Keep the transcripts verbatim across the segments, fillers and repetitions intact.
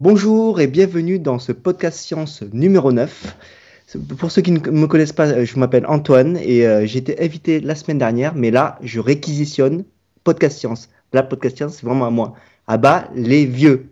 Bonjour et bienvenue dans ce podcast science numéro neuf. Pour ceux qui ne me connaissent pas, je m'appelle Antoine et euh, j'ai été invité la semaine dernière, mais là, je réquisitionne podcast science. Là, podcast science, c'est vraiment à moi. À bas les vieux.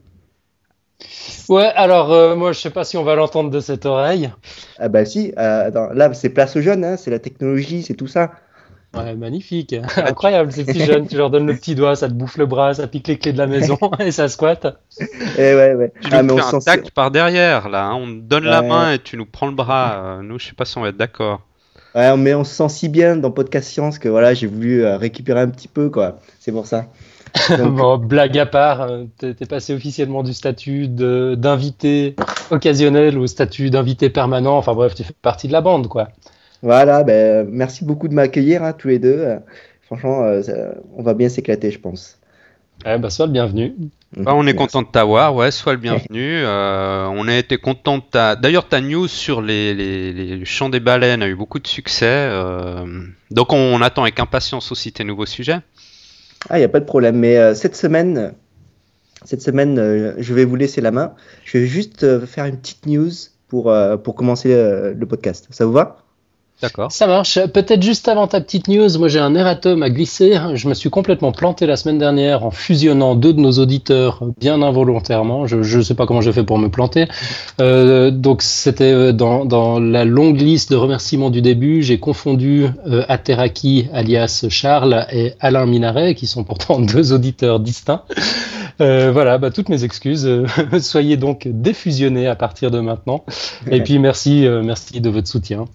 Ouais, alors euh, moi je sais pas si on va l'entendre de cette oreille. Ah bah si, euh, attends, là c'est place aux jeunes, hein, c'est la technologie, c'est tout ça. Ouais, magnifique, incroyable ces petits jeunes. Tu leur donnes le petit doigt, ça te bouffe le bras, ça pique les clés de la maison et ça squatte. Et ouais, ouais. Tu Ah, nous mais on fais un s'en tact par derrière, là. Hein. On te donne la ouais, main et tu nous prends le bras. Euh, nous, je sais pas si on va être d'accord. ouais, mais on se sent si bien dans podcast science que voilà, j'ai voulu euh, récupérer un petit peu, quoi. C'est pour ça. Donc, Bon, blague à part, euh, t'es t'es passé officiellement du statut de d'invité occasionnel au statut d'invité permanent. Enfin bref, tu fais partie de la bande, quoi. voilà, ben, merci beaucoup de m'accueillir, hein, tous les deux. Euh, franchement, euh, ça- on va bien s'éclater, je pense. Ouais, bah sois le bienvenu. Bah, on est Merci. content de t'avoir, ouais, sois le bienvenu. Euh, on a été content de ta. D'ailleurs, ta news sur les, les, les chants des baleines a eu beaucoup de succès. euh, Donc, on, on attend avec impatience aussi tes nouveaux sujets. Ah, il n'y a pas de problème. Mais euh, cette semaine, cette semaine euh, je vais vous laisser la main. Je vais juste euh, faire une petite news pour, euh, pour commencer euh, le podcast. Ça vous va? D'accord. Ça marche. Peut-être juste avant ta petite news, moi j'ai un erratum à glisser. Je me suis complètement planté la semaine dernière en fusionnant deux de nos auditeurs bien involontairement. Je ne sais pas comment j'ai fait pour me planter. Euh, donc c'était dans, dans la longue liste de remerciements du début, j'ai confondu euh, Ateraki alias Charles et Alain Minaret, qui sont pourtant deux auditeurs distincts. Euh, voilà, bah, toutes mes excuses. Euh, soyez donc défusionnés à partir de maintenant. Et puis merci, euh, merci de votre soutien.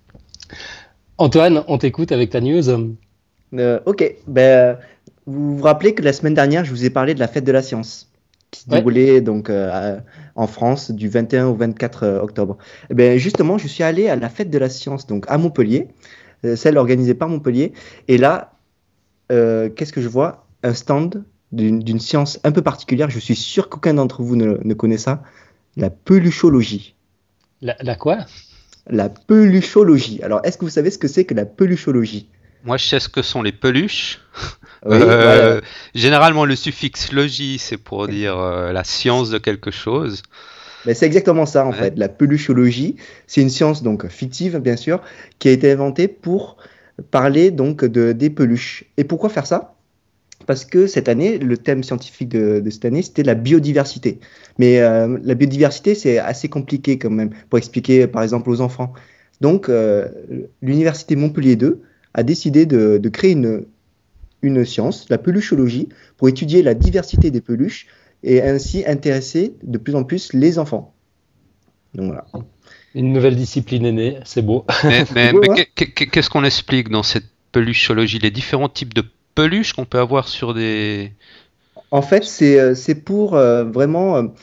Antoine, on t'écoute avec ta news. Euh, ok. Ben, vous vous rappelez que la semaine dernière, je vous ai parlé de la fête de la science qui se Ouais. déroulait donc euh, à- en France du vingt et un au vingt-quatre euh, octobre. Eh ben, justement, je suis allé à la fête de la science donc à Montpellier, euh, celle organisée par Montpellier. Et là, euh, qu'est-ce que je vois? Un stand d'une d'une science un peu particulière. Je suis sûr qu'aucun d'entre vous ne, ne connaît ça. La peluchologie. La, la quoi? La peluchologie. Alors, est-ce que vous savez ce que c'est que la peluchologie? Moi, je sais ce que sont les peluches. Oui, Euh, voilà. Généralement, le suffixe logie, c'est pour dire euh, la science de quelque chose. Ben, c'est exactement ça en Ouais. fait. La peluchologie, c'est une science donc fictive bien sûr, qui a été inventée pour parler donc de des peluches. Et pourquoi faire ça? Parce que cette année, le thème scientifique de, de cette année, c'était la biodiversité. Mais euh, la biodiversité, c'est assez compliqué quand même pour expliquer, par exemple, aux enfants. Donc, euh, l'université Montpellier deux a décidé de, de créer une, une science, la peluchologie, pour étudier la diversité des peluches et ainsi intéresser de plus en plus les enfants. Donc voilà. Une nouvelle discipline est née, c'est beau. Mais, mais, Ouais, mais ouais. qu'est- qu'est- qu'est-ce qu'on explique dans cette peluchologie? Les différents types de peluches qu'on peut avoir sur des... En fait, c'est euh, c'est pour euh, vraiment euh,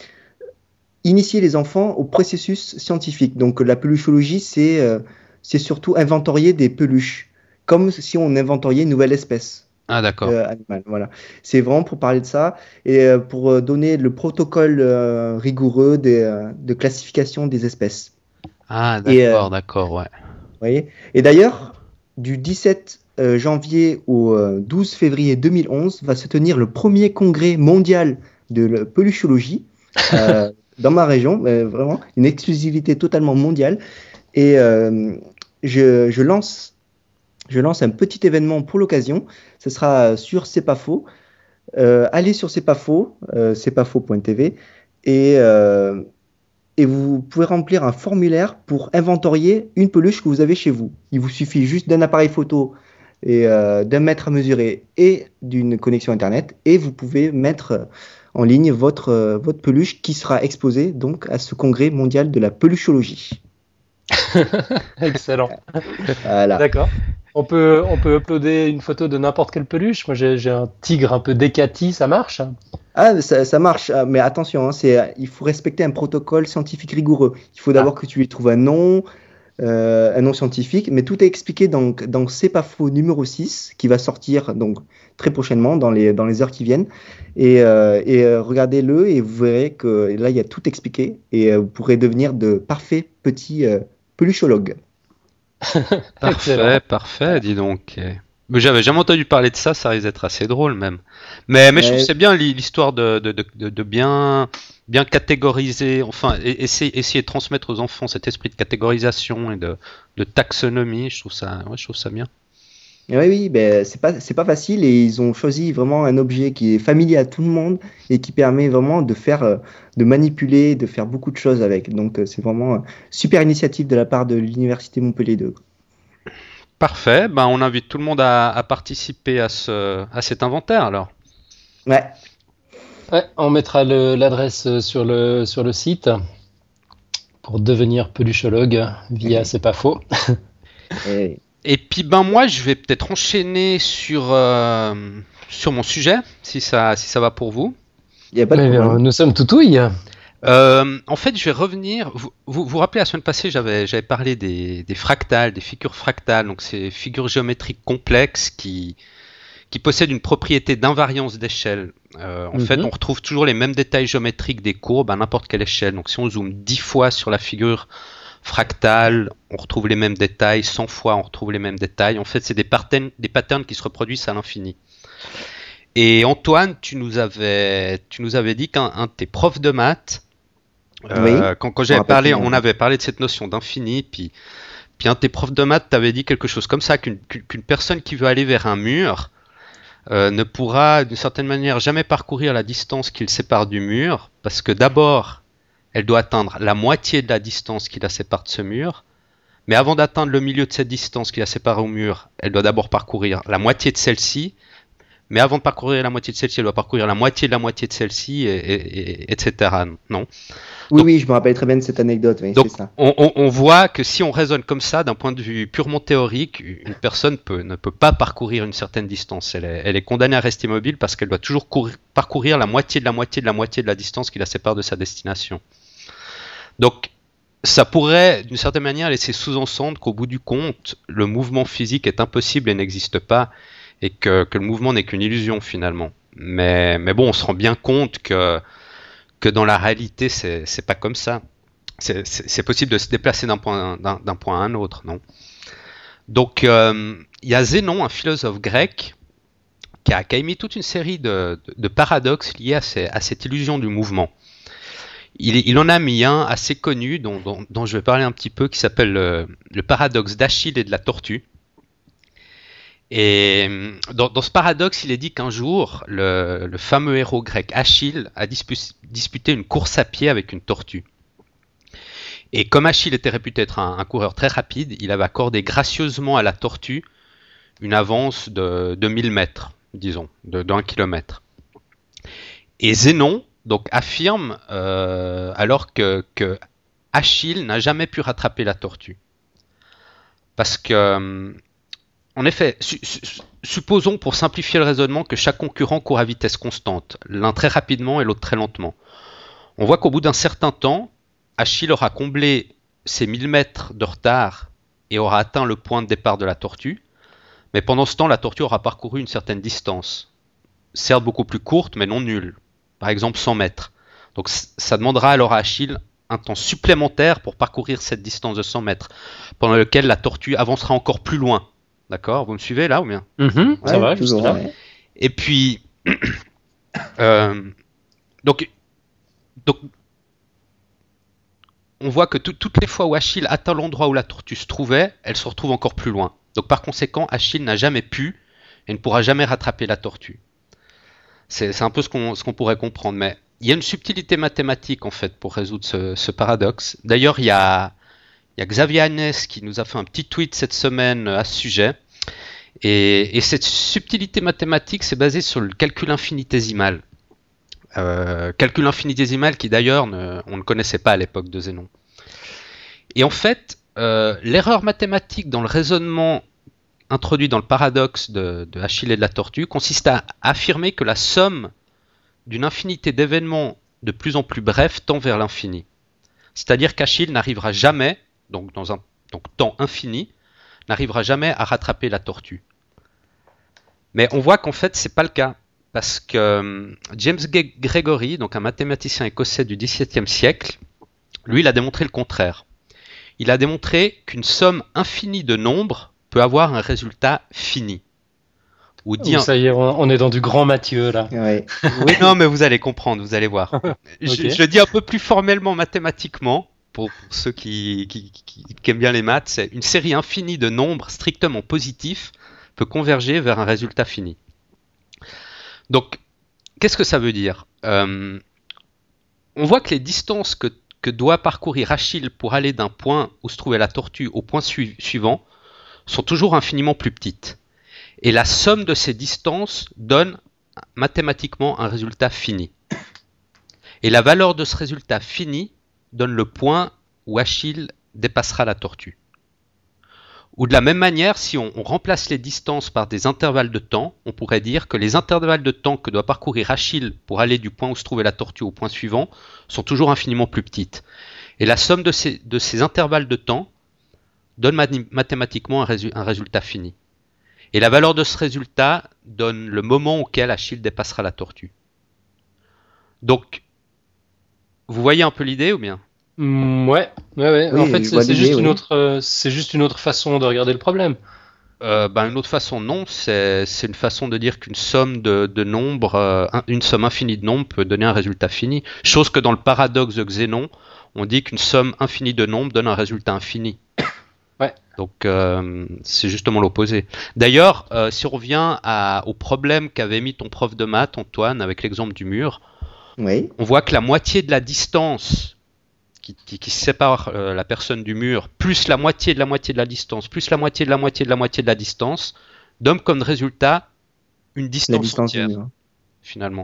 initier les enfants au processus scientifique. Donc la peluchologie, c'est euh, c'est surtout inventorier des peluches, comme si on inventoriait une nouvelle espèce Ah, d'accord. euh, animale. Voilà. C'est vraiment pour parler de ça et euh, pour euh, donner le protocole euh, rigoureux des, euh, de classification des espèces. Ah, Et, euh, d'accord, d'accord, ouais. voyez et d'ailleurs, du dix-sept euh, janvier au euh, douze février deux mille onze va se tenir le premier congrès mondial de la peluchologie euh, dans ma région, mais vraiment une exclusivité totalement mondiale. Et euh, je, je lance, je lance un petit événement pour l'occasion. Ce sera sur C'est pas faux. Euh, allez sur C'est pas faux, euh, c'est pas faux point t v et, euh, et vous pouvez remplir un formulaire pour inventorier une peluche que vous avez chez vous. Il vous suffit juste d'un appareil photo et euh, d'un mètre à mesurer et d'une connexion Internet et vous pouvez mettre en ligne votre, euh, votre peluche qui sera exposée donc à ce congrès mondial de la peluchologie. Excellent. Voilà. D'accord. On peut, on peut uploader une photo de n'importe quelle peluche. Moi, j'ai j'ai un tigre un peu décati, ça marche? Ah, ça, ça marche, ah, mais attention, hein, c'est, il faut respecter un protocole scientifique rigoureux. Il faut Ah, d'abord que tu lui trouves un nom, euh, un nom scientifique, mais tout est expliqué dans, dans C'est pas faux numéro six, qui va sortir donc très prochainement, dans les, dans les heures qui viennent. Et, euh, et euh, regardez-le et vous verrez que là, il y a tout expliqué et euh, vous pourrez devenir de parfaits petits euh, peluchologues. excellent. Parfait, parfait, dis donc. Mais j'avais jamais entendu parler de ça, ça risque d'être assez drôle même. Mais, mais je trouve que c'est bien l'histoire de, de, de, de bien, bien catégoriser, enfin, essayer, essayer de transmettre aux enfants cet esprit de catégorisation et de, de taxonomie. Je trouve ça, ouais, je trouve ça bien. Oui, oui, ben, c'est pas, c'est pas facile et ils ont choisi vraiment un objet qui est familier à tout le monde et qui permet vraiment de faire, de manipuler, de faire beaucoup de choses avec. Donc, c'est vraiment une super initiative de la part de l'Université Montpellier deux. Parfait, ben, on invite tout le monde à, à participer à, ce, à cet inventaire alors. Ouais. Ouais, on mettra le, l'adresse sur le, sur le site pour devenir peluchologue via C'est pas faux. Et... Et puis ben moi je vais peut-être enchaîner sur, euh, sur mon sujet, si ça, si ça va pour vous. Y a pas de Mais, problème. euh, nous sommes tout ouïes. Euh, en fait, je vais revenir. Vous vous, vous rappelez la semaine passée, j'avais j'avais parlé des, des fractales, des figures fractales. Donc, ces figures géométriques complexes qui qui possèdent une propriété d'invariance d'échelle. Euh, en Mhm. fait, on retrouve toujours les mêmes détails géométriques des courbes à n'importe quelle échelle. Donc, si on zoome dix fois sur la figure fractale, on retrouve les mêmes détails. cent fois, on retrouve les mêmes détails. En fait, c'est des patterns, des patterns qui se reproduisent à l'infini. Et Antoine, tu nous avais, tu nous avais dit qu'un un de tes profs de maths, euh, Oui, quand, quand je j'avais me rappelle parlé, très bien. on avait parlé de cette notion d'infini, puis, puis un de tes profs de maths t'avait dit quelque chose comme ça, qu'une qu'une qu'une personne qui veut aller vers un mur euh, ne pourra d'une certaine manière jamais parcourir la distance qui le sépare du mur, parce que d'abord, elle doit atteindre la moitié de la distance qui la sépare de ce mur, mais avant d'atteindre le milieu de cette distance qui la sépare au mur, elle doit d'abord parcourir la moitié de celle-ci, mais avant de parcourir la moitié de celle-ci, elle doit parcourir la moitié de la moitié de celle-ci, et, et, et, etc. Non. Oui, Donc- oui, je me rappelle très bien de cette anecdote. Oui, Donc, c'est ça. on, on- on voit que si on raisonne comme ça, d'un point de vue purement théorique, une personne peut, ne peut pas parcourir une certaine distance. Elle est, elle est condamnée à rester mobile parce qu'elle doit toujours courir- parcourir la moitié de la moitié de la moitié de la distance qui la sépare de sa destination. Donc, ça pourrait, d'une certaine manière, laisser sous-entendre qu'au bout du compte, le mouvement physique est impossible et n'existe pas, et que, que le mouvement n'est qu'une illusion finalement. Mais, mais bon, on se rend bien compte que, que dans la réalité, c'est, c'est pas comme ça. C'est, c'est, c'est possible de se déplacer d'un point, d'un, d'un point à un autre, non? Donc, euh, il y a Zénon, un philosophe grec, qui a, qui a émis toute une série de, de, de paradoxes liés à, ces, à cette illusion du mouvement. Il, il en a mis un assez connu, dont, dont, dont je vais parler un petit peu, qui s'appelle le, le paradoxe d'Achille et de la tortue. Et dans, dans ce paradoxe, il est dit qu'un jour, le, le fameux héros grec Achille a dispu- disputé une course à pied avec une tortue. Et comme Achille était réputé être un, un coureur très rapide, il avait accordé gracieusement à la tortue une avance de, de mille mètres, disons, de, d'un kilomètre. Et Zénon donc affirme euh, alors que, que Achille n'a jamais pu rattraper la tortue. Parce que, en effet, su- su- supposons pour simplifier le raisonnement que chaque concurrent court à vitesse constante, l'un très rapidement et l'autre très lentement. On voit qu'au bout d'un certain temps, Achille aura comblé ses mille mètres de retard et aura atteint le point de départ de la tortue, mais pendant ce temps, la tortue aura parcouru une certaine distance, certes beaucoup plus courte, mais non nulle, par exemple cent mètres. Donc ça demandera alors à Achille un temps supplémentaire pour parcourir cette distance de cent mètres, pendant lequel la tortue avancera encore plus loin. D'accord? Vous me suivez là ou bien? Mhm, ça Ouais, va, juste toujours, là. ouais. Et puis, euh, donc, donc, on voit que tout- toutes les fois où Achille atteint l'endroit où la tortue se trouvait, elle se retrouve encore plus loin. Donc par conséquent, Achille n'a jamais pu et ne pourra jamais rattraper la tortue. C'est, c'est un peu ce qu'on, ce qu'on pourrait comprendre, mais il y a une subtilité mathématique en fait pour résoudre ce, ce paradoxe. D'ailleurs, il y a, il y a Xavier Hanès qui nous a fait un petit tweet cette semaine à ce sujet. Et, et cette subtilité mathématique, c'est basé sur le calcul infinitésimal. Euh, calcul infinitésimal qui d'ailleurs ne, on ne connaissait pas à l'époque de Zénon. Et en fait, euh, l'erreur mathématique dans le raisonnement introduit dans le paradoxe de, de Achille et de la tortue consiste à affirmer que la somme d'une infinité d'événements de plus en plus brefs tend vers l'infini. C'est-à-dire qu'Achille n'arrivera jamais, donc dans un donc temps infini, n'arrivera jamais à rattraper la tortue. Mais on voit qu'en fait, c'est pas le cas. Parce que euh, James G- Gregory, donc un mathématicien écossais du dix-septième siècle, lui, il a démontré le contraire. Il a démontré qu'une somme infinie de nombres peut avoir un résultat fini. ou dit Oh, un- ça y est, on, on est dans du grand Mathieu là. Ouais. Oui, non, mais vous allez comprendre, vous allez voir. Je, Ok. je le dis un peu plus formellement mathématiquement, pour, pour ceux qui, qui, qui- qui aiment bien les maths, c'est une série infinie de nombres strictement positifs peut converger vers un résultat fini. Donc, qu'est-ce que ça veut dire? Euh, On voit que les distances que, que doit parcourir Achille pour aller d'un point où se trouvait la tortue au point sui- suivant sont toujours infiniment plus petites. Et la somme de ces distances donne mathématiquement un résultat fini. Et la valeur de ce résultat fini donne le point où Achille dépassera la tortue. Ou de la même manière, si on, on remplace les distances par des intervalles de temps, on pourrait dire que les intervalles de temps que doit parcourir Achille pour aller du point où se trouvait la tortue au point suivant sont toujours infiniment plus petites. Et la somme de ces, de ces intervalles de temps donne mani- mathématiquement un, résu- un résultat fini. Et la valeur de ce résultat donne le moment auquel Achille dépassera la tortue. Donc, vous voyez un peu l'idée ou bien? Mm, ouais, ouais, ouais. Oui, En fait, je c'est vois c'est l'idée, juste une oui. autre, euh, c'est juste une autre façon de regarder le problème. Euh, ben, une autre façon, non, c'est c'est une façon de dire qu'une somme de, de nombres, euh, un- une somme infinie de nombres peut donner un résultat fini. Chose que dans le paradoxe de Xénon, on dit qu'une somme infinie de nombres donne un résultat infini. Ouais. Donc euh, c'est justement l'opposé. D'ailleurs, euh, si on revient à- au problème qu'avait mis ton prof de maths, Antoine, avec l'exemple du mur, Oui. on voit que la moitié de la distance qui, qui- qui sépare euh, la personne du mur, plus la moitié de la moitié de la distance, plus la moitié de la moitié de la moitié de la distance, donne comme résultat une La distance distance du entière, mur. finalement.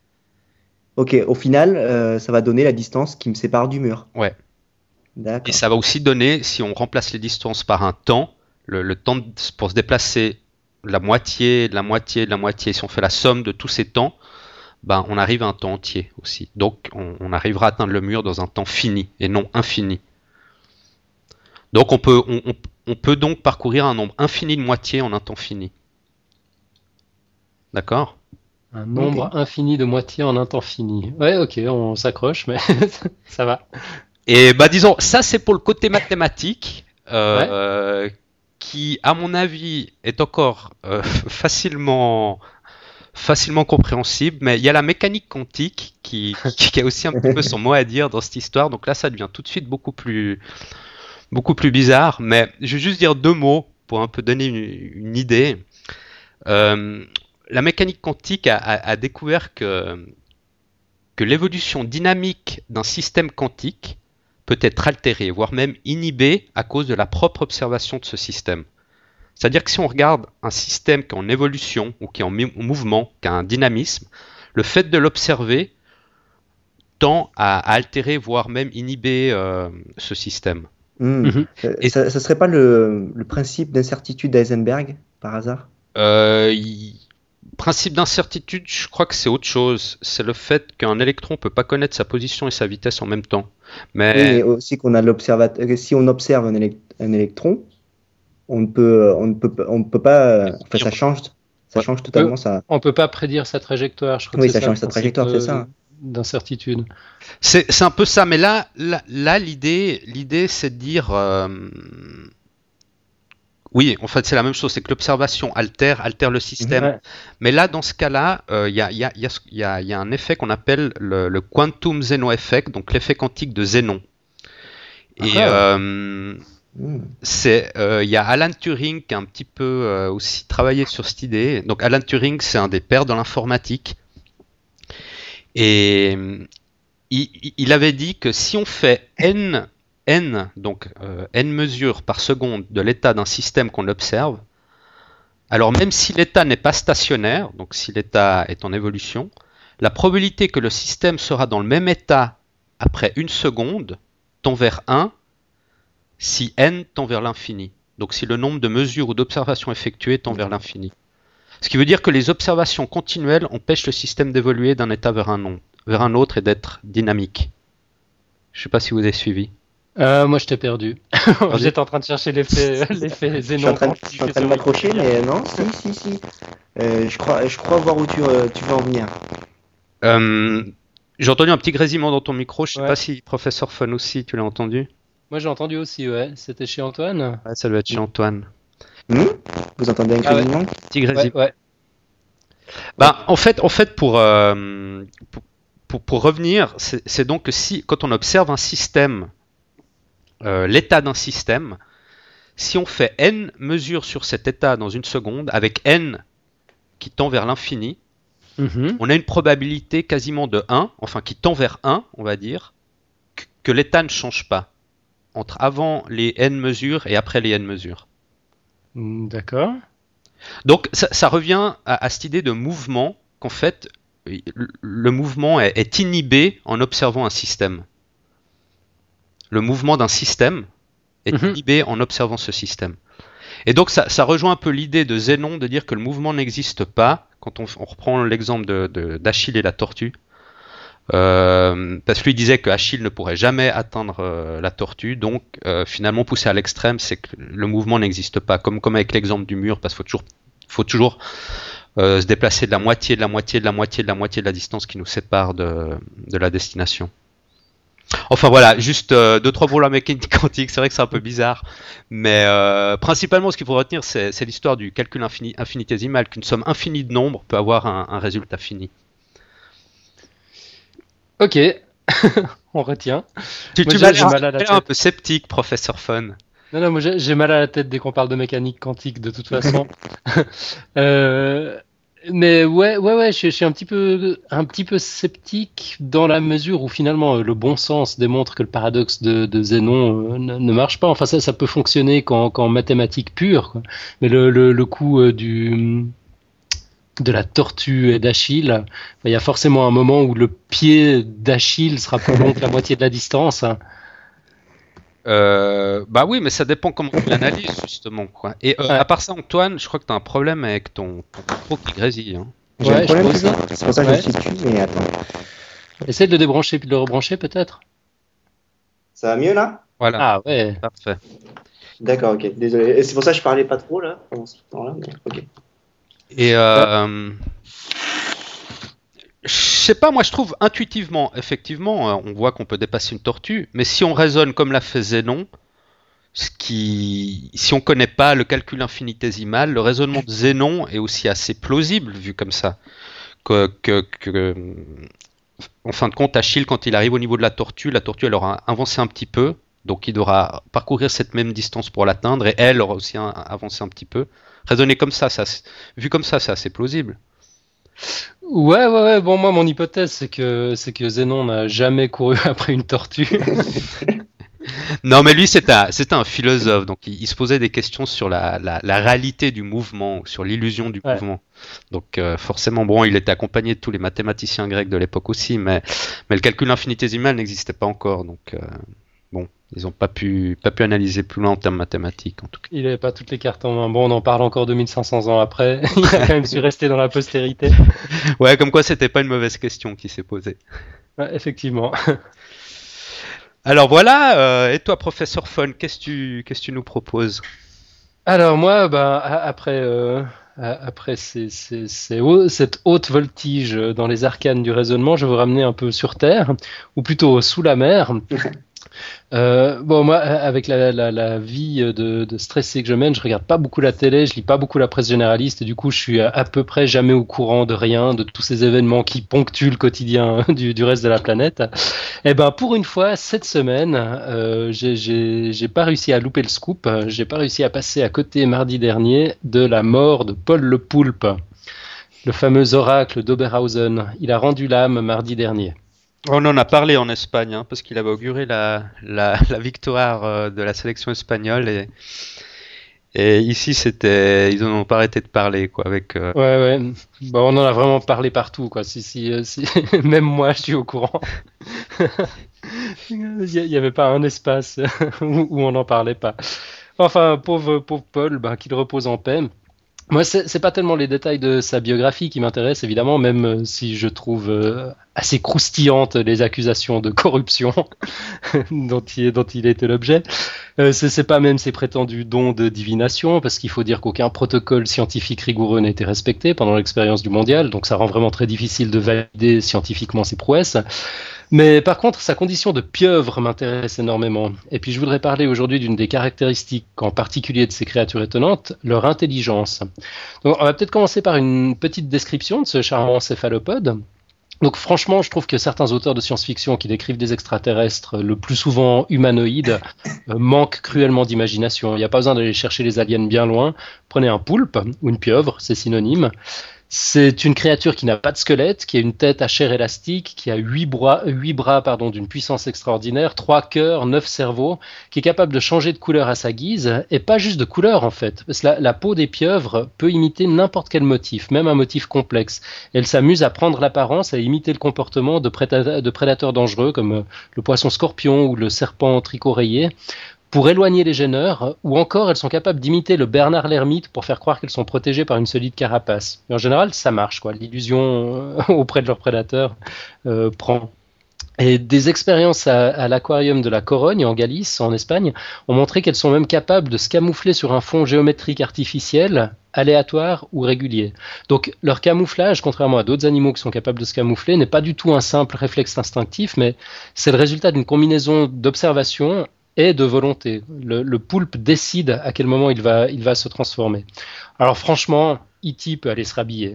Ok, au final, euh, ça va donner la distance qui me sépare du mur. Ouais. Et D'accord. ça va aussi donner, si on remplace les distances par un temps, le, le temps de- pour se déplacer, la moitié, de la moitié, de la moitié, si on fait la somme de tous ces temps, ben, on arrive à un temps entier aussi. Donc on, on arrivera à atteindre le mur dans un temps fini et non infini. Donc on peut, on, on- on peut donc parcourir un nombre infini de moitiés en un temps fini. D'accord? Un nombre infini de moitiés en un temps fini. Ouais, ok, on s'accroche, mais ça va. Et bah disons, ça c'est pour le côté mathématique, euh, qui à mon avis est encore euh, facilement, facilement compréhensible, mais il y a la mécanique quantique qui, qui a aussi un petit peu son mot à dire dans cette histoire, donc là ça devient tout de suite beaucoup plus, beaucoup plus bizarre, mais je vais juste dire deux mots pour un peu donner une, une idée. Euh, la mécanique quantique a, a- a découvert que, que l'évolution dynamique d'un système quantique peut être altérée, voire même inhibée à cause de la propre observation de ce système. C'est-à-dire que si on regarde un système qui est en évolution ou qui est en mi- mouvement, qui a un dynamisme, le fait de l'observer tend à, à altérer, voire même inhiber euh, ce système. Hmm. Mhm. Euh, Et- Ça, ça serait pas le, le principe d'incertitude d'Heisenberg, par hasard? Euh, y- Principe d'incertitude, je crois que c'est autre chose. C'est le fait qu'un électron peut pas connaître sa position et sa vitesse en même temps. Mais, Oui, mais aussi qu'on a l'observateur. Si on observe un, élec- un électron, on ne peut, on ne peut, pas- on ne peut pas. Enfin, ça change, ça Ouais. change totalement ça. On peut pas prédire sa trajectoire, je crois Oui, que ça c'est change le sa principe, trajectoire, c'est euh, ça. d'incertitude. c'est c'est un peu ça. Mais là, là, là, l'idée, l'idée, c'est de dire, euh, oui, en fait, c'est la même chose. C'est que l'observation altère, altère le système. Ouais. Mais là, dans ce cas-là, euh, il y, a, il y, a, il y, a, il y, a, il y a un effet qu'on appelle le, le quantum Zeno effect, donc l'effet quantique de Zénon. Et Ah. euh, Hmm. c'est, euh, il y a Alan Turing qui a un petit peu euh, aussi travaillé sur cette idée. Donc Alan Turing, c'est un des pères de l'informatique. Et euh, il, il avait dit que si on fait n, n donc euh, n mesures par seconde de l'état d'un système qu'on observe, alors même si l'état n'est pas stationnaire, donc si l'état est en évolution, la probabilité que le système sera dans le même état après une seconde tend vers un si n tend vers l'infini. Donc si le nombre de mesures ou d'observations effectuées tend vers l'infini. Ce qui veut dire que les observations continuelles empêchent le système d'évoluer d'un état vers un, nom, vers un autre et d'être dynamique. Je ne sais pas si vous avez suivi. Euh, moi, je t'ai perdu. J'étais en train de chercher l'effet, l'effet Je suis en Zénon. train, je suis en train de m'accrocher, mais non, si, si, si. Euh, je crois, je crois voir où tu, euh, tu veux en venir. Euh, j'ai entendu un petit grésillement dans ton micro. Je ne sais Ouais. pas si professeur Fun aussi, tu l'as entendu. Moi, j'ai entendu aussi, ouais. C'était chez Antoine. Ouais, ça doit être chez Antoine. Hmm Vous entendez un Ah ouais. grésillement? Petit Ouais, grésillement. ouais. Ben, en fait, en fait, pour euh, pour, pour, pour revenir, c'est, c'est donc que si, quand on observe un système, euh, l'état d'un système, si on fait n mesures sur cet état dans une seconde, avec n qui tend vers l'infini, mm-hmm. on a une probabilité quasiment de un, enfin qui tend vers un, on va dire, que, que l'état ne change pas entre avant les n mesures et après les n mesures. D'accord. Donc ça, ça revient à, à cette idée de mouvement, qu'en fait, le mouvement est, est inhibé en observant un système. Le mouvement d'un système est mm-hmm. inhibé en observant ce système. Et donc ça, ça rejoint un peu l'idée de Zénon de dire que le mouvement n'existe pas, quand on, on reprend l'exemple de, de, d'Achille et la tortue, euh, parce que lui disait que Achille ne pourrait jamais atteindre euh, la tortue, donc euh, finalement poussé à l'extrême, c'est que le mouvement n'existe pas, comme, comme avec l'exemple du mur, parce qu'il faut toujours, faut toujours euh, se déplacer de la moitié, de la moitié, de la moitié, de la moitié de la distance qui nous sépare de, de la destination. Enfin voilà, juste euh, deux trois mots la mécanique quantique, c'est vrai que c'est un peu bizarre, mais euh, principalement ce qu'il faut retenir c'est, c'est l'histoire du calcul infini, infinitésimal, qu'une somme infinie de nombres peut avoir un, un résultat fini. Ok, on retient. Tu, moi, tu m'as l'air un peu sceptique, professeur Fun. Non, non, moi j'ai, j'ai mal à la tête dès qu'on parle de mécanique quantique de toute façon. euh... Mais ouais, ouais, ouais, je, je suis un petit peu, un petit peu sceptique dans la mesure où finalement le bon sens démontre que le paradoxe de, de Zénon euh, ne, ne marche pas. Enfin, ça, ça peut fonctionner qu'en, qu'en mathématiques pures, quoi. Mais le, le, le coup euh, du de la tortue et d'Achille, bah, il y a forcément un moment où le pied d'Achille sera plus long que la moitié de la distance. Hein. Euh, bah oui, mais ça dépend comment tu l'analyses justement, quoi. Et euh, ouais. à part ça, Antoine, je crois que t'as un problème avec ton, ton micro qui grésille. Hein. J'ai ouais, un problème aussi, ça. C'est pour ça que ouais. je suis dessus, mais attends. Essaye de le débrancher puis de le rebrancher peut-être. Ça va mieux là ? Voilà. Ah ouais. Parfait. D'accord, ok. Désolé. Et c'est pour ça que je parlais pas trop là pendant ce temps-là, mais ok. Et euh... je sais pas, moi je trouve intuitivement, effectivement, on voit qu'on peut dépasser une tortue, mais si on raisonne comme l'a fait Zénon, ce qui, si on connaît pas le calcul infinitésimal, le raisonnement de Zénon est aussi assez plausible vu comme ça. Que, que, que, en fin de compte, Achille, quand il arrive au niveau de la tortue, la tortue elle aura avancé un petit peu, donc il devra parcourir cette même distance pour l'atteindre, et elle aura aussi un, avancé un petit peu. Raisonner comme ça, ça, vu comme ça, c'est assez plausible. Ouais, ouais, ouais. Bon, moi, mon hypothèse, c'est que, c'est que Zénon n'a jamais couru après une tortue. Non, mais lui, c'était un, c'était un philosophe, donc il, il se posait des questions sur la, la, la réalité du mouvement, sur l'illusion du ouais. mouvement. Donc, euh, forcément, bon, il était accompagné de tous les mathématiciens grecs de l'époque aussi, mais, mais le calcul infinitésimal n'existait pas encore, donc. Euh, Bon, ils n'ont pas pu, pas pu analyser plus loin en termes mathématiques, en tout cas. Il n'avait pas toutes les cartes en main. Bon, on en parle encore deux mille cinq cents ans après. Il a quand même su rester dans la postérité. Ouais, comme quoi, c'était pas une mauvaise question qui s'est posée. Ouais, effectivement. Alors voilà, euh, et toi, professeur Fun, qu'est-ce que tu, qu'est-ce que tu nous proposes ? Alors moi, bah, après, euh, après ces, ces, ces hauts, cette haute voltige dans les arcanes du raisonnement, je vais vous ramener un peu sur Terre, ou plutôt sous la mer. Euh, bon, moi, avec la, la, la vie de, de stressé que je mène, je regarde pas beaucoup la télé, je lis pas beaucoup la presse généraliste, et du coup, je suis à, à peu près jamais au courant de rien, de tous ces événements qui ponctuent le quotidien du, du reste de la planète. Et ben, pour une fois, cette semaine, euh, j'ai, j'ai, j'ai pas réussi à louper le scoop, j'ai pas réussi à passer à côté mardi dernier de la mort de Paul le Poulpe, le fameux oracle d'Oberhausen. Il a rendu l'âme mardi dernier. On en a parlé en Espagne, hein, parce qu'il avait auguré la, la, la victoire euh, de la sélection espagnole et, et ici c'était, ils n'ont pas arrêté de parler quoi. Avec. Euh... Ouais ouais. Bon, on en a vraiment parlé partout quoi. Si si, euh, si... même moi je suis au courant. Il n'y avait pas un espace où, où on n'en parlait pas. Enfin pauvre pauvre Paul, bah, qu'il repose en paix. Moi, c'est, c'est pas tellement les détails de sa biographie qui m'intéressent, évidemment, même si je trouve euh, assez croustillantes les accusations de corruption dont, il, dont il était l'objet. Euh, c'est, c'est pas même ses prétendus dons de divination, parce qu'il faut dire qu'aucun protocole scientifique rigoureux n'a été respecté pendant l'expérience du mondial, donc ça rend vraiment très difficile de valider scientifiquement ses prouesses. Mais par contre, sa condition de pieuvre m'intéresse énormément. Et puis je voudrais parler aujourd'hui d'une des caractéristiques en particulier de ces créatures étonnantes, leur intelligence. Donc on va peut-être commencer par une petite description de ce charmant céphalopode. Donc franchement, je trouve que certains auteurs de science-fiction qui décrivent des extraterrestres, le plus souvent humanoïdes, euh, manquent cruellement d'imagination. Il n'y a pas besoin d'aller chercher les aliens bien loin. Prenez un poulpe ou une pieuvre, c'est synonyme. C'est une créature qui n'a pas de squelette, qui a une tête à chair élastique, qui a huit bras, huit bras pardon, d'une puissance extraordinaire, trois cœurs, neuf cerveaux, qui est capable de changer de couleur à sa guise, et pas juste de couleur en fait. Parce que la, la peau des pieuvres peut imiter n'importe quel motif, même un motif complexe. Elle s'amuse à prendre l'apparence, à imiter le comportement de, préda- de prédateurs dangereux comme le poisson scorpion ou le serpent tricorayé, pour éloigner les gêneurs, ou encore elles sont capables d'imiter le Bernard l'ermite pour faire croire qu'elles sont protégées par une solide carapace. Et en général, ça marche, quoi. L'illusion euh, auprès de leurs prédateurs euh, prend. Et des expériences à, à l'aquarium de la Corogne, en Galice, en Espagne, ont montré qu'elles sont même capables de se camoufler sur un fond géométrique artificiel, aléatoire ou régulier. Donc leur camouflage, contrairement à d'autres animaux qui sont capables de se camoufler, n'est pas du tout un simple réflexe instinctif, mais c'est le résultat d'une combinaison d'observation et de volonté. Le, le poulpe décide à quel moment il va, il va se transformer. Alors franchement, E T peut aller se rhabiller.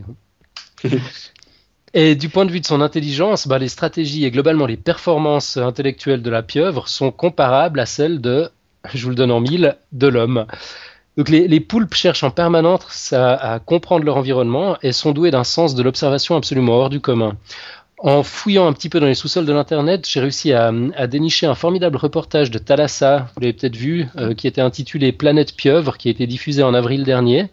Et du point de vue de son intelligence, bah, les stratégies et globalement les performances intellectuelles de la pieuvre sont comparables à celles de, je vous le donne en mille, de l'homme. Donc les, les poulpes cherchent en permanence à, à comprendre leur environnement et sont doués d'un sens de l'observation absolument hors du commun. En fouillant un petit peu dans les sous-sols de l'Internet, j'ai réussi à, à dénicher un formidable reportage de Thalassa, vous l'avez peut-être vu, euh, qui était intitulé Planète Pieuvre, qui a été diffusé en avril dernier.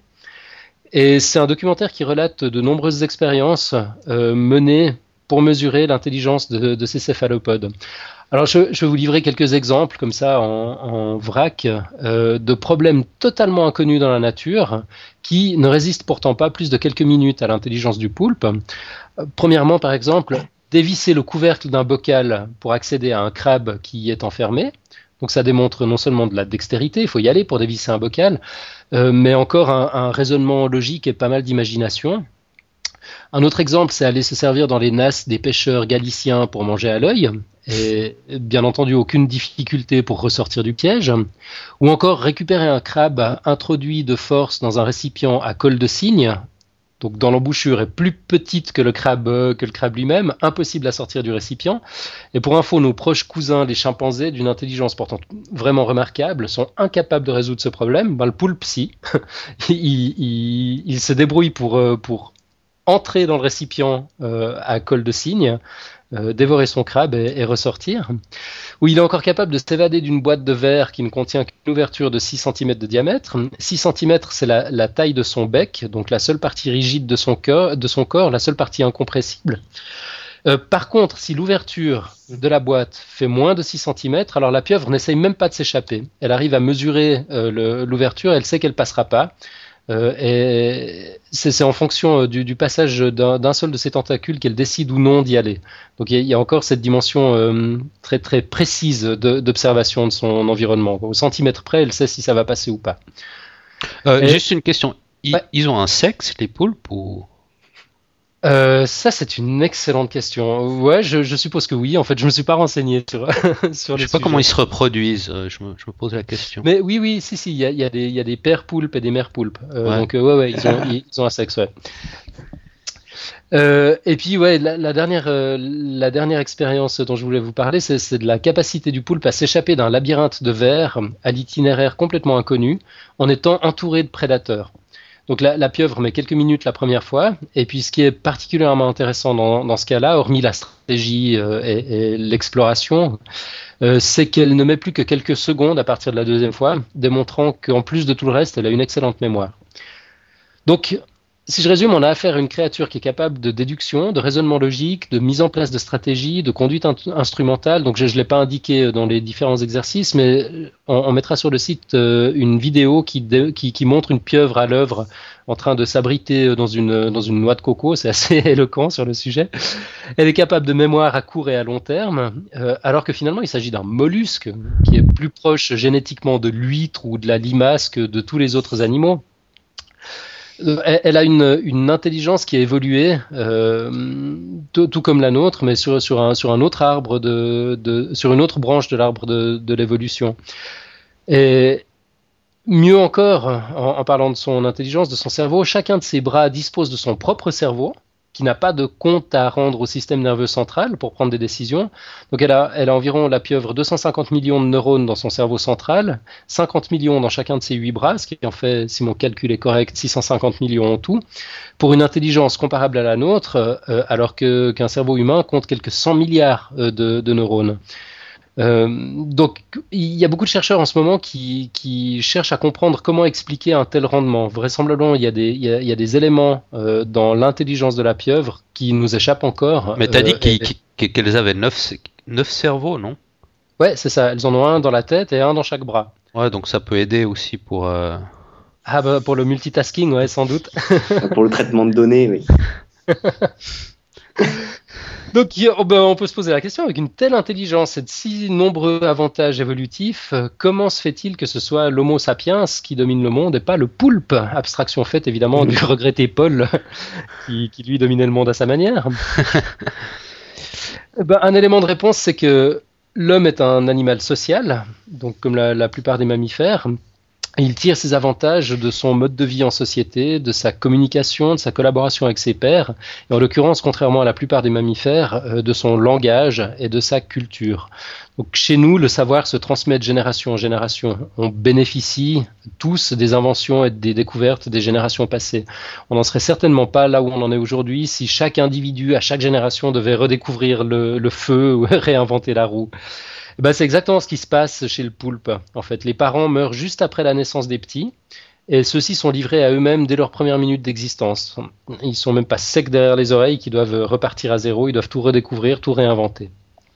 Et c'est un documentaire qui relate de nombreuses expériences euh, menées pour mesurer l'intelligence de, de ces céphalopodes. Alors je, je vais vous livrer quelques exemples comme ça en, en vrac euh, de problèmes totalement inconnus dans la nature qui ne résistent pourtant pas plus de quelques minutes à l'intelligence du poulpe. Euh, premièrement, par exemple, dévisser le couvercle d'un bocal pour accéder à un crabe qui y est enfermé. Donc ça démontre non seulement de la dextérité, il faut y aller pour dévisser un bocal, euh, mais encore un, un raisonnement logique et pas mal d'imagination. Un autre exemple, c'est aller se servir dans les nasses des pêcheurs galiciens pour manger à l'œil, et bien entendu aucune difficulté pour ressortir du piège, ou encore récupérer un crabe introduit de force dans un récipient à colle de cygne, donc dans l'embouchure est plus petite que le crabe, que le crabe lui-même, impossible à sortir du récipient. Et pour info, nos proches cousins, les chimpanzés, d'une intelligence pourtant vraiment remarquable, sont incapables de résoudre ce problème. Ben, le poulpe, si. il, il, il se débrouille pour, pour entrer dans le récipient euh, à colle de cygne, euh, dévorer son crabe et, et ressortir. Ou il est encore capable de s'évader d'une boîte de verre qui ne contient qu'une ouverture de six centimètres de diamètre. six centimètres, c'est la, la taille de son bec, donc la seule partie rigide de son, corps, de son corps, la seule partie incompressible. Euh, par contre, si l'ouverture de la boîte fait moins de six centimètres, alors la pieuvre n'essaye même pas de s'échapper. Elle arrive à mesurer euh, le, l'ouverture, elle sait qu'elle passera pas. Euh, et c'est, c'est en fonction du, du passage d'un, d'un seul de ses tentacules qu'elle décide ou non d'y aller. Donc il y, y a encore cette dimension euh, très très précise de, d'observation de son environnement. Au centimètre près, elle sait si ça va passer ou pas. Euh, et, juste une question. Ils, ouais. ils ont un sexe, les poulpes, ou... Euh, ça, c'est une excellente question. Ouais, je, je suppose que oui. En fait, je me suis pas renseigné sur, sur je le sais pas sujet. Comment ils se reproduisent. Je me, je me pose la question. Mais oui, oui, si, si. Il y a, y a des, il y a des pères poulpes et des mères poulpes. Euh, ouais. Donc, euh, ouais, ouais, ils ont, ils, ils ont un sexe, ouais. Euh, et puis, ouais, la, la dernière, euh, la dernière expérience dont je voulais vous parler, c'est, c'est de la capacité du poulpe à s'échapper d'un labyrinthe de verre à l'itinéraire complètement inconnu, en étant entouré de prédateurs. Donc la, la pieuvre met quelques minutes la première fois, et puis ce qui est particulièrement intéressant dans, dans ce cas-là, hormis la stratégie euh, et, et l'exploration, euh, c'est qu'elle ne met plus que quelques secondes à partir de la deuxième fois, démontrant qu'en plus de tout le reste, elle a une excellente mémoire. Donc, si je résume, on a affaire à une créature qui est capable de déduction, de raisonnement logique, de mise en place de stratégie, de conduite in- instrumentale. Donc je ne l'ai pas indiqué dans les différents exercices, mais on, on mettra sur le site euh, une vidéo qui, dé- qui, qui montre une pieuvre à l'œuvre en train de s'abriter dans une, dans une noix de coco. C'est assez éloquent sur le sujet. Elle est capable de mémoire à court et à long terme, euh, alors que finalement il s'agit d'un mollusque qui est plus proche génétiquement de l'huître ou de la limace que de tous les autres animaux. Elle, elle a une, une intelligence qui a évolué, euh, tout, tout comme la nôtre, mais sur, sur, un, sur un autre arbre, de, de, sur une autre branche de l'arbre de, de l'évolution. Et mieux encore, en, en parlant de son intelligence, de son cerveau, chacun de ses bras dispose de son propre cerveau, qui n'a pas de compte à rendre au système nerveux central pour prendre des décisions. Donc elle a, elle a environ, la pieuvre, deux cent cinquante millions de neurones dans son cerveau central, cinquante millions dans chacun de ses huit bras, ce qui en fait, si mon calcul est correct, six cent cinquante millions en tout, pour une intelligence comparable à la nôtre, euh, alors que, qu'un cerveau humain compte quelques cent milliards euh, de, de neurones. Euh, donc, il y a beaucoup de chercheurs en ce moment qui, qui cherchent à comprendre comment expliquer un tel rendement. Vraisemblablement, il y a des, il y a, il y a des éléments euh, dans l'intelligence de la pieuvre qui nous échappent encore. Mais t'as dit euh, qu'ils- et- qu'elles avaient neuf, neuf cerveaux, non? Ouais, c'est ça. Elles en ont un dans la tête et un dans chaque bras. Ouais, donc ça peut aider aussi pour. euh, Ah bah pour le multitasking, ouais, sans doute. Pour le traitement de données, oui. Donc, il y a- oh ben, on peut se poser la question, avec une telle intelligence et de si nombreux avantages évolutifs, euh, comment se fait-il que ce soit l'Homo sapiens qui domine le monde et pas le poulpe? Abstraction faite évidemment du regretté Paul qui, qui lui dominait le monde à sa manière. Eh ben, un élément de réponse, c'est que l'homme est un animal social, donc comme la, la plupart des mammifères. Il tire ses avantages de son mode de vie en société, de sa communication, de sa collaboration avec ses pairs, et en l'occurrence, contrairement à la plupart des mammifères, euh, de son langage et de sa culture. Donc chez nous, le savoir se transmet de génération en génération. On bénéficie tous des inventions et des découvertes des générations passées. On n'en serait certainement pas là où on en est aujourd'hui si chaque individu, à chaque génération, devait redécouvrir le, le feu ou réinventer la roue. Eh ben, c'est exactement ce qui se passe chez le poulpe. En fait, les parents meurent juste après la naissance des petits et ceux-ci sont livrés à eux-mêmes dès leurs premières minutes d'existence. Ils sont même pas secs derrière les oreilles, qui doivent repartir à zéro, ils doivent tout redécouvrir, tout réinventer.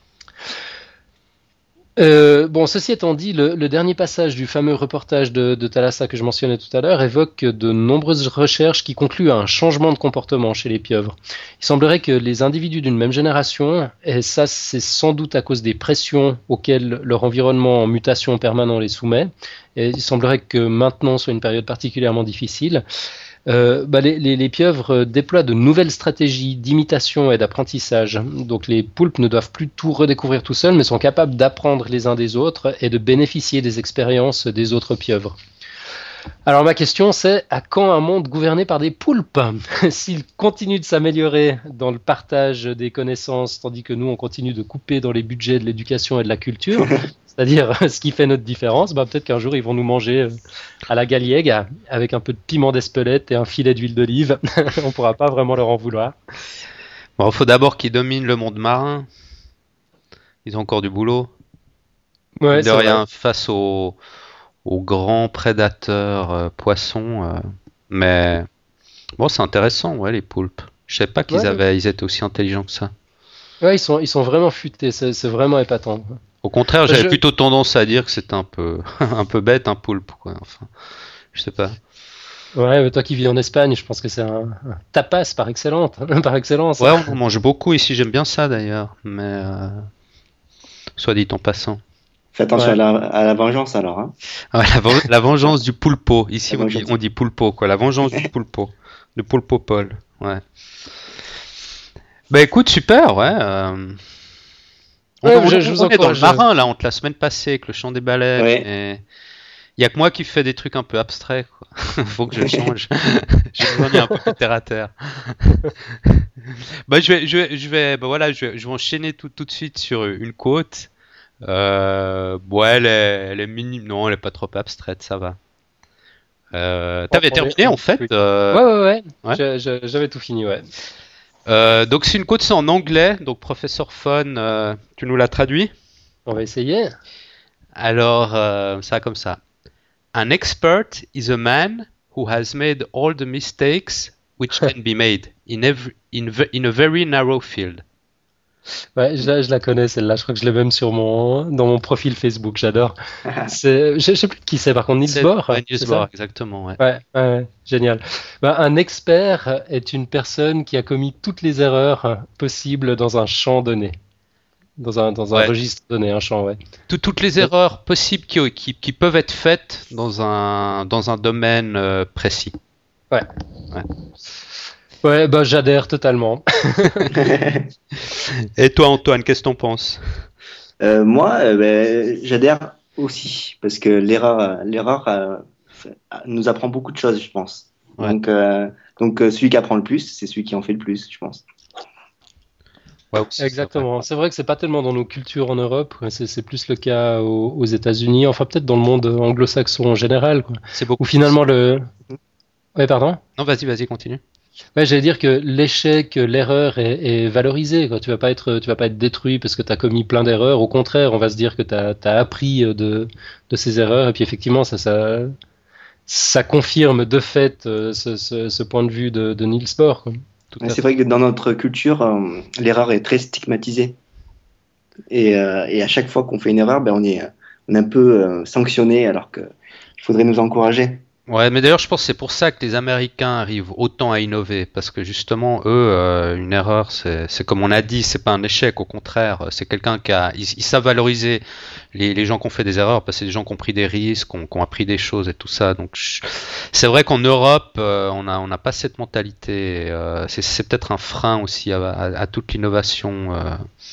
Euh, bon, ceci étant dit, le, le dernier passage du fameux reportage de, de Thalassa que je mentionnais tout à l'heure évoque de nombreuses recherches qui concluent à un changement de comportement chez les pieuvres. Il semblerait que les individus d'une même génération, et ça c'est sans doute à cause des pressions auxquelles leur environnement en mutation permanent les soumet, et il semblerait que maintenant soit une période particulièrement difficile, Euh, bah les, les, les pieuvres déploient de nouvelles stratégies d'imitation et d'apprentissage. Donc les poulpes ne doivent plus tout redécouvrir tout seuls, mais sont capables d'apprendre les uns des autres et de bénéficier des expériences des autres pieuvres. Alors ma question c'est, à quand un monde gouverné par des poulpes? S'ils continuent de s'améliorer dans le partage des connaissances, tandis que nous on continue de couper dans les budgets de l'éducation et de la culture, c'est-à-dire ce qui fait notre différence, bah, peut-être qu'un jour ils vont nous manger à la galliègue avec un peu de piment d'Espelette et un filet d'huile d'olive. On pourra pas vraiment leur en vouloir. Bon, il faut d'abord qu'ils dominent le monde marin. Ils ont encore du boulot. Ouais, de c'est rien vrai. face aux, aux grands prédateurs euh, poissons. euh, mais bon, c'est intéressant, ouais, les poulpes. Je savais pas qu'ils Ouais. avaient, ils étaient aussi intelligents que ça. Ouais, ils sont, ils sont vraiment futés, c'est, c'est vraiment épatant. Au contraire, j'avais Je- plutôt tendance à dire que c'était un peu, un peu bête, un poulpe, quoi. Enfin, je sais pas. Ouais, mais toi qui vis en Espagne, je pense que c'est un, un tapas par excellence. Par excellence. Ouais, on en mange beaucoup ici, j'aime bien ça d'ailleurs, mais euh, soit dit en passant. Fais attention Ouais. à, la, à la vengeance alors. Hein. Ouais, la, ven- la vengeance du poulpo. Ici, La on dit, vengeance. on dit poulpo, quoi. La vengeance du poulpo. De poulpo Paul. Ouais. Bah écoute, super, ouais. euh, On, Ouais, on- je- je vous on est dans le encourage. marin, là, entre la semaine passée avec le chant des baleines. Ouais. Et... Il y a que moi qui fais des trucs un peu abstraits, quoi. Faut que je change. J'ai besoin d'un peu plus terre à terre. Bah, je vais, je vais, je vais, bah voilà, je vais, je vais enchaîner tout, tout de suite sur une côte. Euh, bon, elle est, elle est minime. Non, elle est pas trop abstraite, ça va. Euh, T'avais On- on terminé est- en fait. oui. euh, Ouais, ouais, ouais. ouais. Je- je- j'avais tout fini, ouais. euh, donc c'est une côte, c'est en anglais. Donc professeur Fon, euh, tu nous l'as traduit. On va essayer. Alors euh, ça comme ça. An expert is a man who has made all the mistakes which can be made in every in, ve- in a very narrow field. Ouais, je, la- je la connais celle-là. Je crois que je l'ai même sur mon, dans mon profil Facebook. J'adore. C'est, je, je sais plus qui c'est par contre. Niels C'est- Bohr. ouais, Niels c'est Bohr, ça exactement. Ouais. Ouais, ouais, ouais, génial. Ben, un expert est une personne qui a commis toutes les erreurs possibles dans un champ donné. Dans un, dans un Ouais. registre donné, un champ, ouais. Tout- toutes les erreurs possibles qui, qui, qui peuvent être faites dans un, dans un domaine euh, précis. Ouais. Ouais. Ouais, bah j'adhère totalement. Et toi, Antoine, qu'est-ce que t'en penses? Euh, moi, euh, ben, j'adhère aussi parce que l'erreur, euh, l'erreur euh, fait- nous apprend beaucoup de choses, je pense. Ouais. Donc, euh, donc euh, celui qui apprend le plus, c'est celui qui en fait le plus, je pense. Ouais, aussi, c'est vrai. Exactement. C'est vrai que c'est pas tellement dans nos cultures en Europe, quoi. C'est, c'est plus le cas aux, aux États-Unis, enfin peut-être dans le monde anglo-saxon en général, quoi. C'est beaucoup. Où finalement le. Ouais, pardon. Non, vas-y, vas-y, continue. Ouais, j'allais dire que l'échec, l'erreur est, est valorisée, quoi. Tu vas pas être, tu vas pas être détruit parce que tu as commis plein d'erreurs. Au contraire, on va se dire que tu as appris de, de ces erreurs. Et puis effectivement, ça, ça, ça confirme de fait euh, ce, ce, ce point de vue de, de Niels Bohr, quoi. Tout à C'est fait. vrai que dans notre culture, euh, l'erreur est très stigmatisée. Et, euh, et à chaque fois qu'on fait une erreur, ben, on est, on est un peu euh, sanctionné alors qu'il faudrait nous encourager. Ouais, mais d'ailleurs, je pense que c'est pour ça que les Américains arrivent autant à innover, parce que justement, eux, euh, une erreur, c'est, c'est comme on a dit, c'est pas un échec, au contraire, c'est quelqu'un qui a, ils, ils savent valoriser les, les gens qui ont fait des erreurs, parce que c'est des gens qui ont pris des risques, qui ont, qui ont appris des choses et tout ça. Donc, je- c'est vrai qu'en Europe, euh, on a, on n'a pas cette mentalité. euh, c'est, c'est peut-être un frein aussi à, à, à toute l'innovation. euh.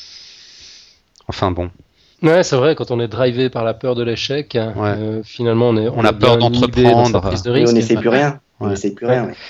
Enfin bon, Ouais, c'est vrai, quand on est drivé par la peur de l'échec, euh, finalement, on est, On a est peur bien inhibé dans sa d'entreprendre. prise de Et risque. on n'essaie plus rien. On Ouais. n'essaie plus rien. ouais.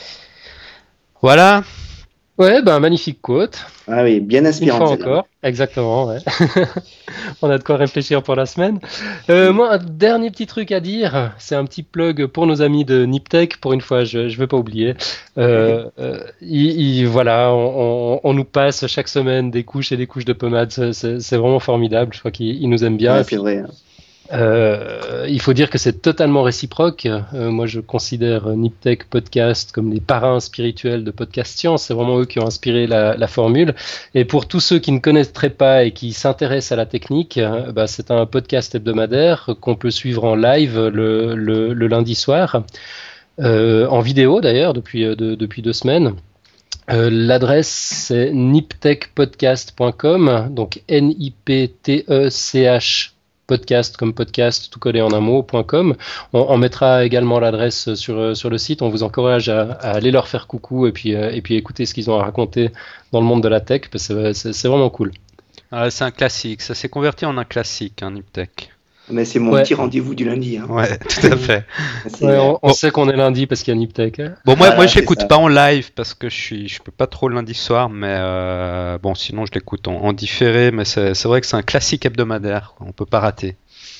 voilà. Ouais, ben magnifique quote. Ah oui, bien Une inspirant. fois celle-là. encore, exactement, ouais. On a de quoi réfléchir pour la semaine. Euh, moi, un dernier petit truc à dire, c'est un petit plug pour nos amis de Niptech, pour une fois, je ne vais pas oublier. Euh, euh, il- il- voilà, on, on- on nous passe chaque semaine des couches et des couches de pommade, c'est- c'est c'est vraiment formidable, je crois qu'ils ils nous aiment bien. Ouais, Et puis, c'est vrai. euh, il faut dire que c'est totalement réciproque. Euh, moi, je considère euh, Niptech Podcast comme les parrains spirituels de Podcast Science. C'est vraiment eux qui ont inspiré la, la formule. Et pour tous ceux qui ne connaîtraient pas et qui s'intéressent à la technique, euh, bah, c'est un podcast hebdomadaire qu'on peut suivre en live le, le, le lundi soir, euh, en vidéo d'ailleurs depuis, euh, de, depuis deux semaines. Euh, l'adresse c'est niptech podcast point com, donc N I P T E C H podcast comme podcast tout collé en un mot point com. On, on mettra également l'adresse sur, sur le site. On vous encourage à, à aller leur faire coucou et puis, euh, et puis écouter ce qu'ils ont à raconter dans le monde de la tech, parce que c'est, c'est vraiment cool. Ah, c'est un classique, ça s'est converti en un classique, hein, Niptech. Mais c'est mon Ouais. petit rendez-vous du lundi. Hein. Ouais, tout à fait. C'est, Ouais, on, on Bon. sait qu'on est lundi parce qu'il y a Niptech. Hein. Bon, moi, Voilà, moi je c'est l'écoute ça. pas en live parce que je suis, je peux pas trop le lundi soir, mais euh, bon, sinon je l'écoute en, en différé. Mais c'est, c'est vrai que c'est un classique hebdomadaire, quoi, on peut pas rater.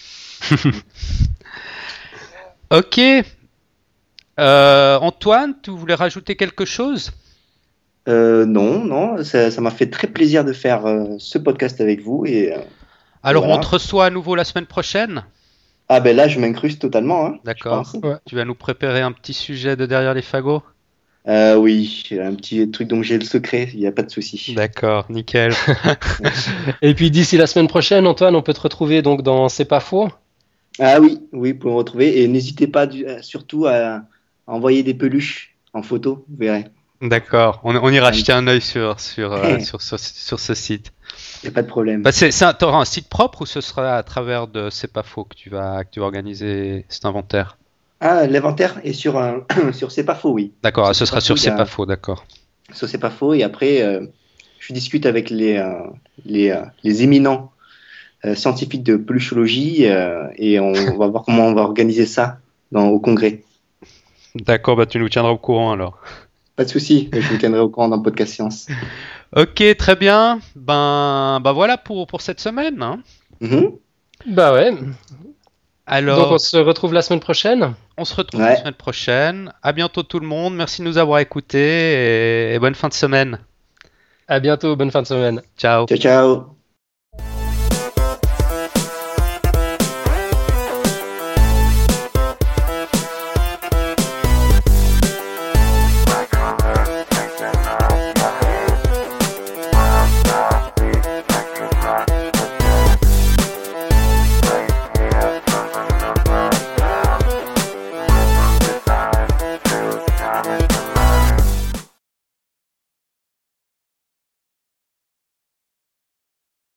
Ok. Euh, Antoine, tu voulais rajouter quelque chose? Euh, non, non, ça, ça m'a fait très plaisir de faire euh, ce podcast avec vous. Et, euh, Alors, Voilà. on te reçoit à nouveau la semaine prochaine. ah ben là, je m'incruste totalement. Hein, D'accord. je pense. Tu vas nous préparer un petit sujet de derrière les fagots? Euh, oui, un petit truc dont j'ai le secret, il n'y a pas de souci. D'accord, nickel. Et puis d'ici la semaine prochaine, Antoine, on peut te retrouver donc dans C'est pas faux. Ah oui, oui, pour me retrouver. Et n'hésitez pas du- euh, surtout à, à envoyer des peluches en photo, vous verrez. D'accord, on, on ira jeter un œil sur, sur, euh, sur, ce- sur ce site. Il n'y a pas de problème. Bah, c'est, c'est un, t'auras un site propre ou ce sera à travers de C'est pas faux que tu vas, que tu vas organiser cet inventaire? Ah, l'inventaire est sur, un... sur C'est pas faux, oui. D'accord, Sur ce C'est sera pas sur faux, il y C'est a- pas faux, d'accord. Ça, c'est pas faux. Et après, euh, je discute avec les, euh, les, euh, les éminents euh, scientifiques de peluchologie euh, et on va voir comment on va organiser ça dans, au congrès. D'accord, bah tu nous tiendras au courant alors. Pas de souci, je vous tiendrai au courant dans le podcast Science. Ok, très bien. Ben, ben voilà pour, pour cette semaine. Hein. Mhm. Bah ouais. Alors, Donc on se retrouve la semaine prochaine. on se retrouve Ouais. la semaine prochaine. À bientôt tout le monde. Merci de nous avoir écoutés et, et bonne fin de semaine. À bientôt, bonne fin de semaine. Ciao. Ciao, ciao.